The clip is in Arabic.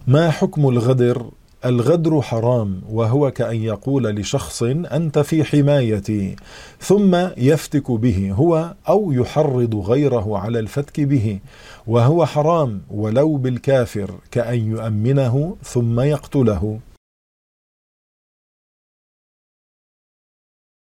ما حكم الغدر؟ الغدر حرام، وهو كأن يقول لشخص أنت في حمايتي ثم يفتك به هو أو يحرض غيره على الفتك به، وهو حرام ولو بالكافر، كأن يؤمنه ثم يقتله.